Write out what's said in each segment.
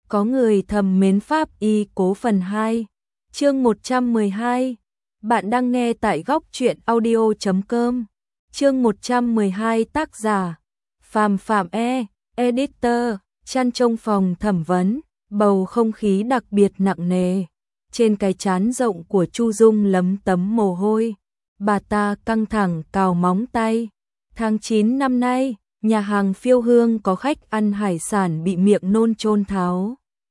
Có người thầm mến Pháp Y Cố phần 2, chương 112. Bạn đang nghe tại góc truyện audio.com. Chương 112, tác giả Phàm Phạm editor. Chăn trong phòng thẩm vấn, bầu không khí đặc biệt nặng nề. Trên cái trán rộng của Chu Dung lấm tấm mồ hôi. Bà ta căng thẳng cào móng tay. Tháng 9 năm nay, nhà hàng Phiêu Hương có khách ăn hải sản bị miệng nôn chôn tháo.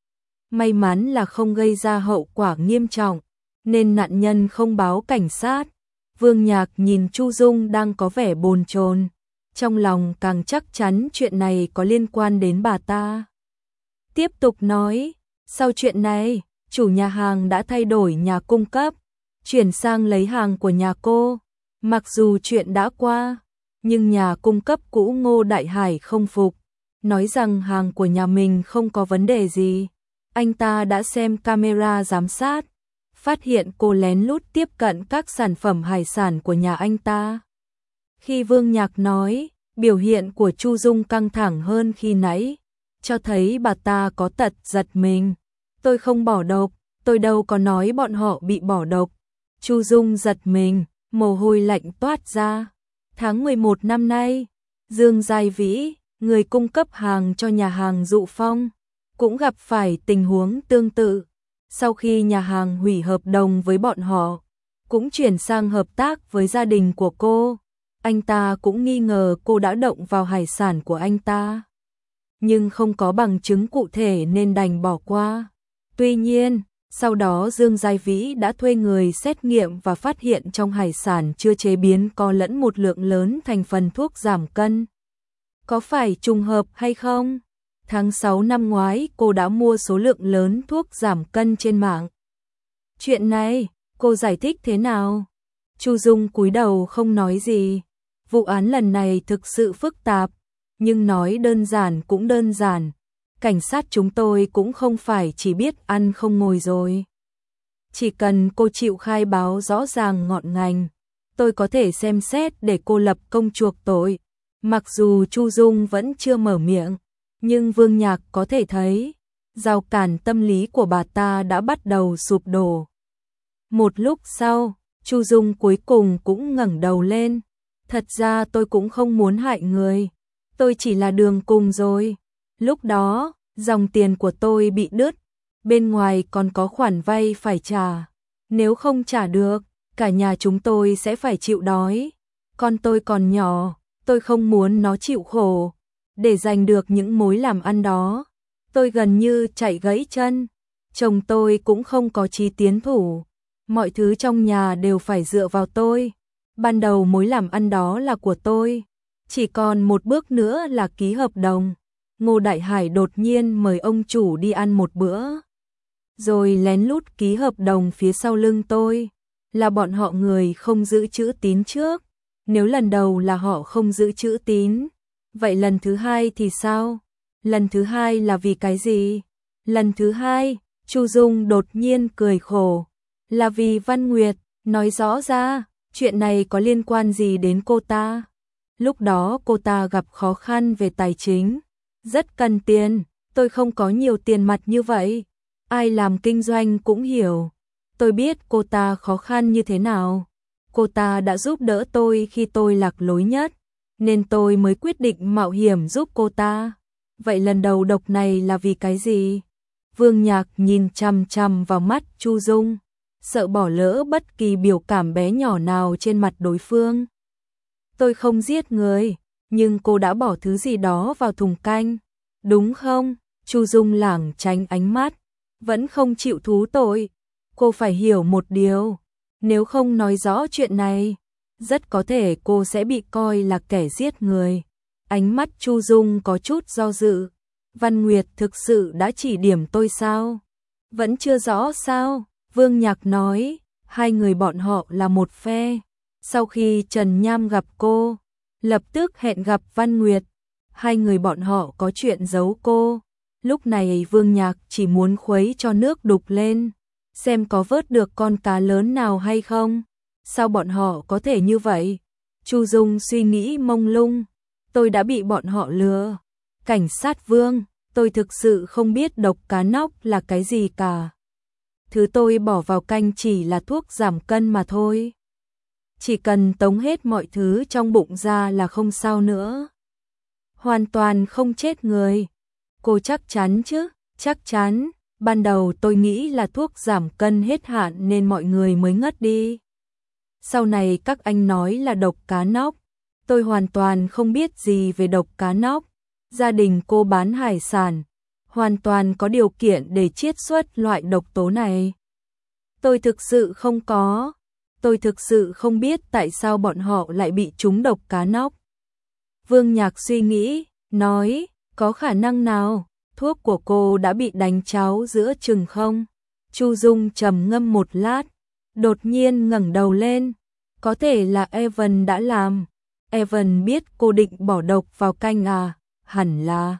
May mắn là không gây ra hậu quả nghiêm trọng, nên nạn nhân không báo cảnh sát. Vương Nhạc nhìn Chu Dung đang có vẻ bồn chồn, trong lòng càng chắc chắn chuyện này có liên quan đến bà ta. Tiếp tục nói, sau chuyện này, chủ nhà hàng đã thay đổi nhà cung cấp, chuyển sang lấy hàng của nhà cô. Mặc dù chuyện đã qua, nhưng nhà cung cấp cũ Ngô Đại Hải không phục, nói rằng hàng của nhà mình không có vấn đề gì. Anh ta đã xem camera giám sát, phát hiện cô lén lút tiếp cận các sản phẩm hải sản của nhà anh ta. Khi Vương Nhạc nói, biểu hiện của Chu Dung căng thẳng hơn khi nãy, cho thấy bà ta có tật giật mình. Tôi không bỏ độc, tôi đâu có nói bọn họ bị bỏ độc. Chu Dung giật mình, mồ hôi lạnh toát ra. Tháng 11 năm nay, Dương Giai Vĩ, người cung cấp hàng cho nhà hàng Dụ Phong, cũng gặp phải tình huống tương tự. Sau khi nhà hàng hủy hợp đồng với bọn họ, cũng chuyển sang hợp tác với gia đình của cô. Anh ta cũng nghi ngờ cô đã động vào hải sản của anh ta, nhưng không có bằng chứng cụ thể nên đành bỏ qua. Tuy nhiên, sau đó Dương Giai Vĩ đã thuê người xét nghiệm và phát hiện trong hải sản chưa chế biến có lẫn một lượng lớn thành phần thuốc giảm cân. Có phải trùng hợp hay không? Tháng 6 năm ngoái cô đã mua số lượng lớn thuốc giảm cân trên mạng. Chuyện này, cô giải thích thế nào? Chu Dung cúi đầu không nói gì. Vụ án lần này thực sự phức tạp, nhưng nói đơn giản cũng đơn giản. Cảnh sát chúng tôi cũng không phải chỉ biết ăn không ngồi rồi. Chỉ cần cô chịu khai báo rõ ràng ngọn ngành, tôi có thể xem xét để cô lập công chuộc tội. Mặc dù Chu Dung vẫn chưa mở miệng, nhưng Vương Nhạc có thể thấy, rào cản tâm lý của bà ta đã bắt đầu sụp đổ. Một lúc sau, Chu Dung cuối cùng cũng ngẩng đầu lên. Thật ra tôi cũng không muốn hại người, tôi chỉ là đường cùng rồi. Lúc đó, dòng tiền của tôi bị đứt, bên ngoài còn có khoản vay phải trả. Nếu không trả được, cả nhà chúng tôi sẽ phải chịu đói. Con tôi còn nhỏ, tôi không muốn nó chịu khổ. Để giành được những mối làm ăn đó, tôi gần như chạy gãy chân. Chồng tôi cũng không có chí tiến thủ, mọi thứ trong nhà đều phải dựa vào tôi. Ban đầu mối làm ăn đó là của tôi, chỉ còn một bước nữa là ký hợp đồng. Ngô Đại Hải đột nhiên mời ông chủ đi ăn một bữa, rồi lén lút ký hợp đồng phía sau lưng tôi. Là bọn họ người không giữ chữ tín trước. Nếu lần đầu là họ không giữ chữ tín, vậy lần thứ hai thì sao? Lần thứ hai là vì cái gì? Lần thứ hai, Chu Dung đột nhiên cười khổ. Là vì Văn Nguyệt, nói rõ ra, chuyện này có liên quan gì đến cô ta? Lúc đó cô ta gặp khó khăn về tài chính, rất cần tiền, tôi không có nhiều tiền mặt như vậy. Ai làm kinh doanh cũng hiểu, tôi biết cô ta khó khăn như thế nào. Cô ta đã giúp đỡ tôi khi tôi lạc lối nhất, nên tôi mới quyết định mạo hiểm giúp cô ta. Vậy lần đầu độc này là vì cái gì? Vương Nhạc nhìn chằm chằm vào mắt Chu Dung, sợ bỏ lỡ bất kỳ biểu cảm bé nhỏ nào trên mặt đối phương. Tôi không giết người, nhưng cô đã bỏ thứ gì đó vào thùng canh, đúng không? Chu Dung lảng tránh ánh mắt, vẫn không chịu thú tội. Cô phải hiểu một điều, nếu không nói rõ chuyện này, rất có thể cô sẽ bị coi là kẻ giết người. Ánh mắt Chu Dung có chút do dự. Văn Nguyệt thực sự đã chỉ điểm tôi sao? Vẫn chưa rõ sao? Vương Nhạc nói, hai người bọn họ là một phe. Sau khi Trần Nham gặp cô, lập tức hẹn gặp Văn Nguyệt. Hai người bọn họ có chuyện giấu cô. Lúc này Vương Nhạc chỉ muốn khuấy cho nước đục lên, xem có vớt được con cá lớn nào hay không. Sao bọn họ có thể như vậy? Chu Dung suy nghĩ mông lung. Tôi đã bị bọn họ lừa. Cảnh sát Vương, Tôi thực sự không biết độc cá nóc là cái gì cả. Thứ tôi bỏ vào canh chỉ là thuốc giảm cân mà thôi. Chỉ cần tống hết mọi thứ trong bụng ra là không sao nữa. Hoàn toàn không chết người. Cô chắc chắn chứ? Chắc chắn. Ban đầu tôi nghĩ là thuốc giảm cân hết hạn nên mọi người mới ngất đi. Sau này các anh nói là độc cá nóc. Tôi hoàn toàn không biết gì về độc cá nóc. Gia đình cô bán hải sản, hoàn toàn có điều kiện để chiết xuất loại độc tố này. Tôi thực sự không có. Tôi thực sự không biết tại sao bọn họ lại bị trúng độc cá nóc. Vương Nhạc suy nghĩ, nói, có khả năng nào thuốc của cô đã bị đánh tráo giữa chừng không? Chu Dung trầm ngâm một lát, đột nhiên ngẩng đầu lên. Có thể là Evan đã làm. Evan biết cô định bỏ độc vào canh à? Hẳn là.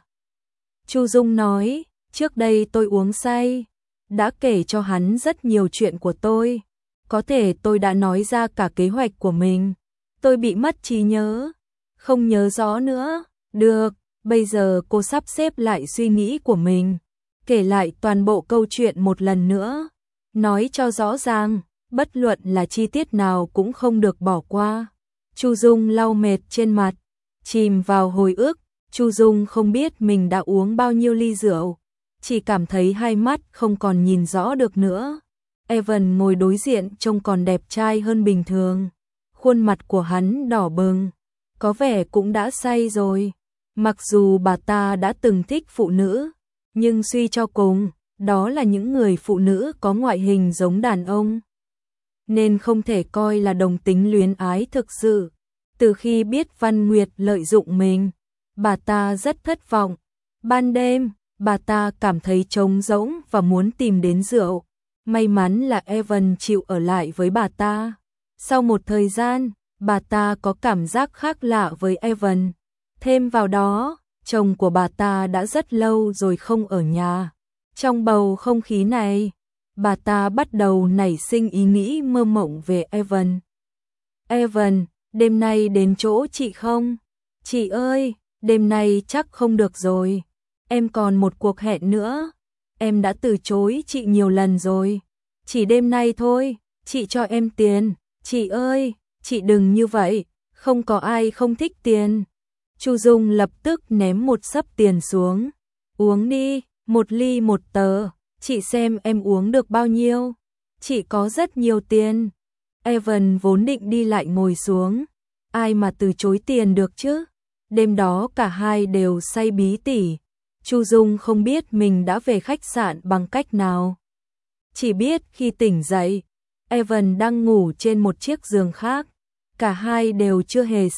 Chu Dung nói, trước đây tôi uống say, đã kể cho hắn rất nhiều chuyện của tôi. Có thể tôi đã nói ra cả kế hoạch của mình. Tôi bị mất trí nhớ, không nhớ rõ nữa. Được, bây giờ cô sắp xếp lại suy nghĩ của mình, kể lại toàn bộ câu chuyện một lần nữa, nói cho rõ ràng, bất luận là chi tiết nào cũng không được bỏ qua. Chu Dung lau mệt trên mặt, chìm vào hồi ức. Chu Dung không biết mình đã uống bao nhiêu ly rượu, chỉ cảm thấy hai mắt không còn nhìn rõ được nữa. Evan ngồi đối diện trông còn đẹp trai hơn bình thường. Khuôn mặt của hắn đỏ bừng, có vẻ cũng đã say rồi. Mặc dù bà ta đã từng thích phụ nữ, nhưng suy cho cùng, đó là những người phụ nữ có ngoại hình giống đàn ông, nên không thể coi là đồng tính luyến ái thực sự. Từ khi biết Văn Nguyệt lợi dụng mình, bà ta rất thất vọng. Ban đêm, bà ta cảm thấy trống rỗng và muốn tìm đến rượu. May mắn là Evan chịu ở lại với bà ta. Sau một thời gian, bà ta có cảm giác khác lạ với Evan. Thêm vào đó, chồng của bà ta đã rất lâu rồi không ở nhà. Trong bầu không khí này, bà ta bắt đầu nảy sinh ý nghĩ mơ mộng về Evan. Evan, đêm nay đến chỗ chị không? Chị ơi, đêm nay chắc không được rồi. Em còn một cuộc hẹn nữa. Em đã từ chối chị nhiều lần rồi. Chỉ đêm nay thôi, chị cho em tiền. Chị ơi, chị đừng như vậy, không có ai không thích tiền. Chu Dung lập tức ném một xấp tiền xuống. Uống đi, một ly một tờ, chị xem em uống được bao nhiêu. Chị có rất nhiều tiền. Evan vốn định đi lại ngồi xuống. Ai mà từ chối tiền được chứ? Đêm đó cả hai đều say bí tỉ. Chu Dung không biết mình đã về khách sạn bằng cách nào. Chỉ biết khi tỉnh dậy, Evan đang ngủ trên một chiếc giường khác. Cả hai đều chưa hề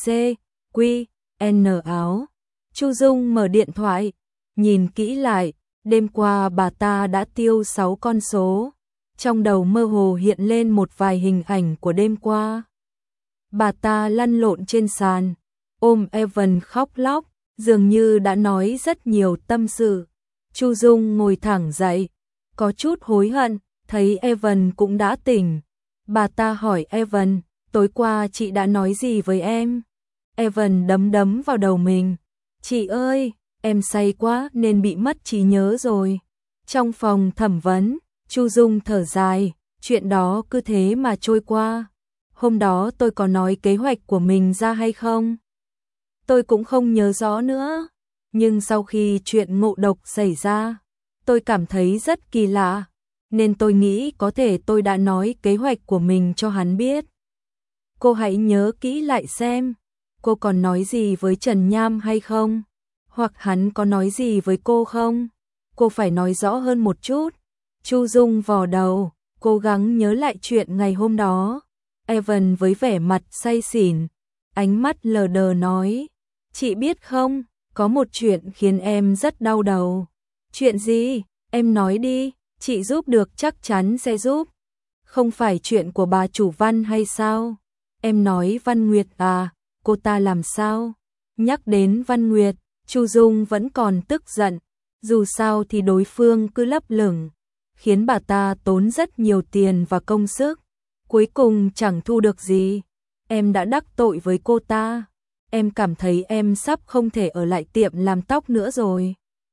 N áo. Chu Dung mở điện thoại, nhìn kỹ lại, đêm qua bà ta đã tiêu 6 con số. Trong đầu mơ hồ hiện lên một vài hình ảnh của đêm qua. Bà ta lăn lộn trên sàn, ôm Evan khóc lóc, dường như đã nói rất nhiều tâm sự. Chu Dung ngồi thẳng dậy, có chút hối hận, thấy Evan cũng đã tỉnh. Bà ta hỏi Evan, tối qua chị đã nói gì với em? Evan đấm đấm vào đầu mình. Chị ơi, em say quá nên bị mất trí nhớ rồi. Trong phòng thẩm vấn, Chu Dung thở dài, chuyện đó cứ thế mà trôi qua. Hôm đó tôi có nói kế hoạch của mình ra hay không? Tôi cũng không nhớ rõ nữa. Nhưng sau khi chuyện ngộ độc xảy ra, tôi cảm thấy rất kỳ lạ. Nên tôi nghĩ có thể tôi đã nói kế hoạch của mình cho hắn biết. Cô hãy nhớ kỹ lại xem. Cô còn nói gì với Trần Nham hay không? Hoặc hắn có nói gì với cô không? Cô phải nói rõ hơn một chút. Chu Dung vò đầu, cố gắng nhớ lại chuyện ngày hôm đó. Evan với vẻ mặt say xỉn, ánh mắt lờ đờ nói. Chị biết không, có một chuyện khiến em rất đau đầu. Chuyện gì? Em nói đi, chị giúp được chắc chắn sẽ giúp. Không phải chuyện của bà chủ Văn hay sao? Em nói Văn Nguyệt à, cô ta làm sao? Nhắc đến Văn Nguyệt, Chu Dung vẫn còn tức giận. Dù sao thì đối phương cứ lấp lửng, khiến bà ta tốn rất nhiều tiền và công sức. Cuối cùng chẳng thu được gì. Em đã đắc tội với cô ta. Em cảm thấy em sắp không thể ở lại tiệm làm tóc nữa rồi.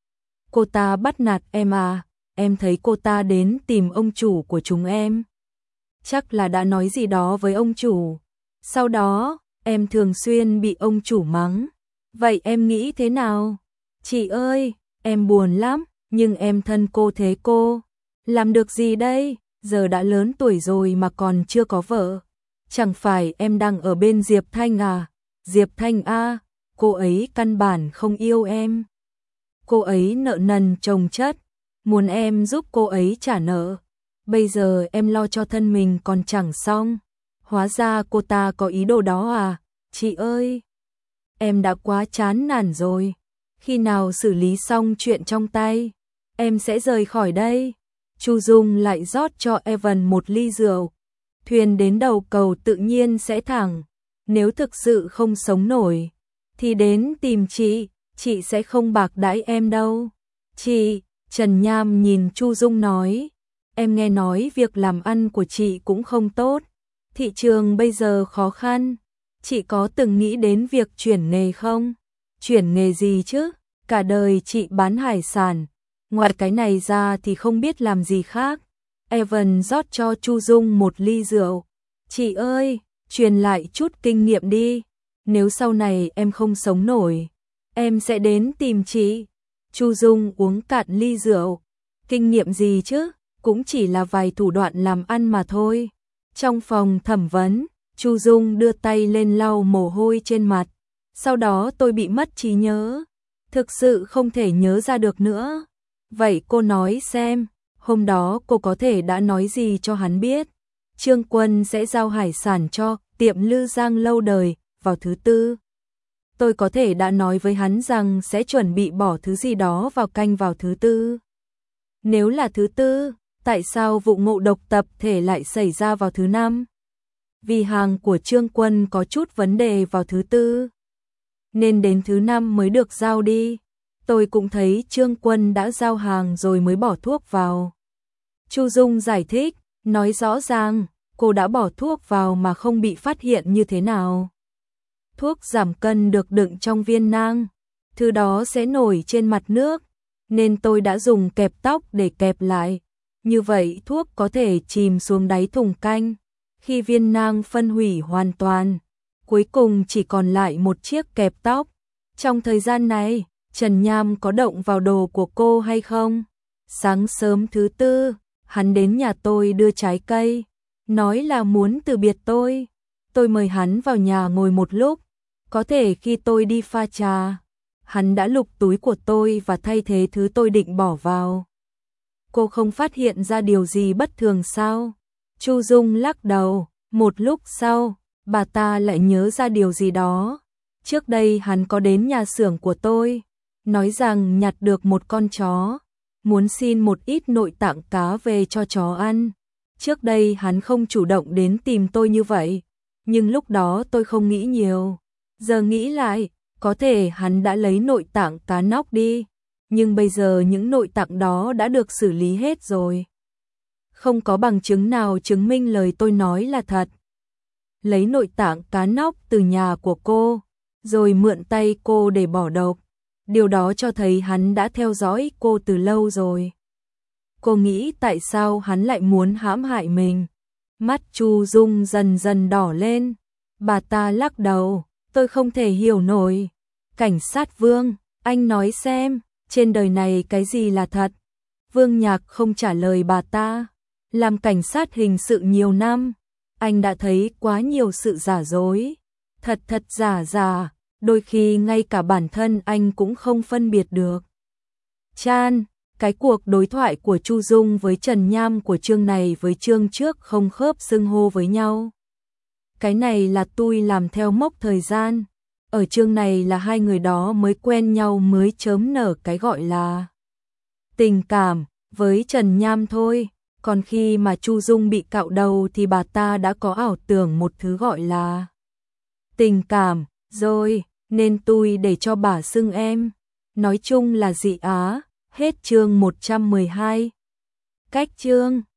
cô ta bắt nạt em à? Em thấy cô ta đến tìm ông chủ của chúng em. Chắc là đã nói gì đó với ông chủ. Sau đó, em thường xuyên bị ông chủ mắng. Vậy em nghĩ thế nào? Chị ơi, em buồn lắm, nhưng em thân cô thế cô. Làm được gì đây? Giờ đã lớn tuổi rồi mà còn chưa có vợ. Chẳng phải em đang ở bên Diệp Thanh à? Diệp Thanh à, cô ấy căn bản không yêu em. Cô ấy nợ nần chồng chất, muốn em giúp cô ấy trả nợ. Bây giờ em lo cho thân mình còn chẳng xong. Hóa ra cô ta có ý đồ đó à? Chị ơi, em đã quá chán nản rồi. Khi nào xử lý xong chuyện trong tay, em sẽ rời khỏi đây. Chu Dung lại rót cho Evan một ly rượu. Thuyền đến đầu cầu tự nhiên sẽ thẳng. Nếu thực sự không sống nổi, thì đến tìm chị sẽ không bạc đãi em đâu. Chị, Trần Nham nhìn Chu Dung nói, em nghe nói việc làm ăn của chị cũng không tốt. Thị trường bây giờ khó khăn. Chị có từng nghĩ đến việc chuyển nghề không? Chuyển nghề gì chứ? Cả đời chị bán hải sản. Ngoài cái này ra thì không biết làm gì khác. Evan rót cho Chu Dung một ly rượu. Chị ơi, truyền lại chút kinh nghiệm đi. Nếu sau này em không sống nổi, em sẽ đến tìm chị. Chu Dung uống cạn ly rượu. Kinh nghiệm gì chứ? Cũng chỉ là vài thủ đoạn làm ăn mà thôi. Trong phòng thẩm vấn, Chu Dung đưa tay lên lau mồ hôi trên mặt. Sau đó tôi bị mất trí nhớ. Thực sự không thể nhớ ra được nữa. Vậy cô nói xem, hôm đó cô có thể đã nói gì cho hắn biết? Trương Quân sẽ giao hải sản cho tiệm Lư Giang lâu đời vào thứ tư. Tôi có thể đã nói với hắn rằng sẽ chuẩn bị bỏ thứ gì đó vào canh vào thứ tư. Nếu là thứ tư, tại sao vụ ngộ độc tập thể lại xảy ra vào thứ năm? Vì hàng của Trương Quân có chút vấn đề vào thứ tư, nên đến thứ năm mới được giao đi. Tôi cũng thấy Trương Quân đã giao hàng rồi mới bỏ thuốc vào. Chu Dung giải thích, nói rõ ràng, cô đã bỏ thuốc vào mà không bị phát hiện như thế nào. Thuốc giảm cân được đựng trong viên nang, thứ đó sẽ nổi trên mặt nước, nên tôi đã dùng kẹp tóc để kẹp lại. Như vậy thuốc có thể chìm xuống đáy thùng canh. Khi viên nang phân hủy hoàn toàn, cuối cùng chỉ còn lại một chiếc kẹp tóc. Trong thời gian này, Trần Nham có động vào đồ của cô hay không? Sáng sớm thứ tư, hắn đến nhà tôi đưa trái cây, nói là muốn từ biệt tôi. Tôi mời hắn vào nhà ngồi một lúc, có thể khi tôi đi pha trà, hắn đã lục túi của tôi và thay thế thứ tôi định bỏ vào. Cô không phát hiện ra điều gì bất thường sao? Chu Dung lắc đầu, một lúc sau, bà ta lại nhớ ra điều gì đó. Trước đây hắn có đến nhà xưởng của tôi, nói rằng nhặt được một con chó, muốn xin một ít nội tạng cá về cho chó ăn. Trước đây hắn không chủ động đến tìm tôi như vậy, nhưng lúc đó tôi không nghĩ nhiều. Giờ nghĩ lại, có thể hắn đã lấy nội tạng cá nóc đi, nhưng bây giờ những nội tạng đó đã được xử lý hết rồi. Không có bằng chứng nào chứng minh lời tôi nói là thật. Lấy nội tạng cá nóc từ nhà của cô, rồi mượn tay cô để bỏ độc. Điều đó cho thấy hắn đã theo dõi cô từ lâu rồi. Cô nghĩ tại sao hắn lại muốn hãm hại mình? Mắt Chu Dung dần dần đỏ lên. Bà ta lắc đầu, tôi không thể hiểu nổi. Cảnh sát Vương, anh nói xem, trên đời này cái gì là thật? Vương Nhạc không trả lời bà ta. Làm cảnh sát hình sự nhiều năm, anh đã thấy quá nhiều sự giả dối. Thật thật giả giả, đôi khi ngay cả bản thân anh cũng không phân biệt được. Chan, cái cuộc đối thoại của Chu Dung với Trần Nham của chương này với chương trước không khớp xưng hô với nhau. Cái này là tôi làm theo mốc thời gian. Ở chương này là hai người đó mới quen nhau mới chớm nở cái gọi là tình cảm với Trần Nham thôi. Còn khi mà Chu Dung bị cạo đầu thì bà ta đã có ảo tưởng một thứ gọi là tình cảm rồi, nên tôi để cho bà xưng em. Nói chung là dị á. Hết chương 112. Cách chương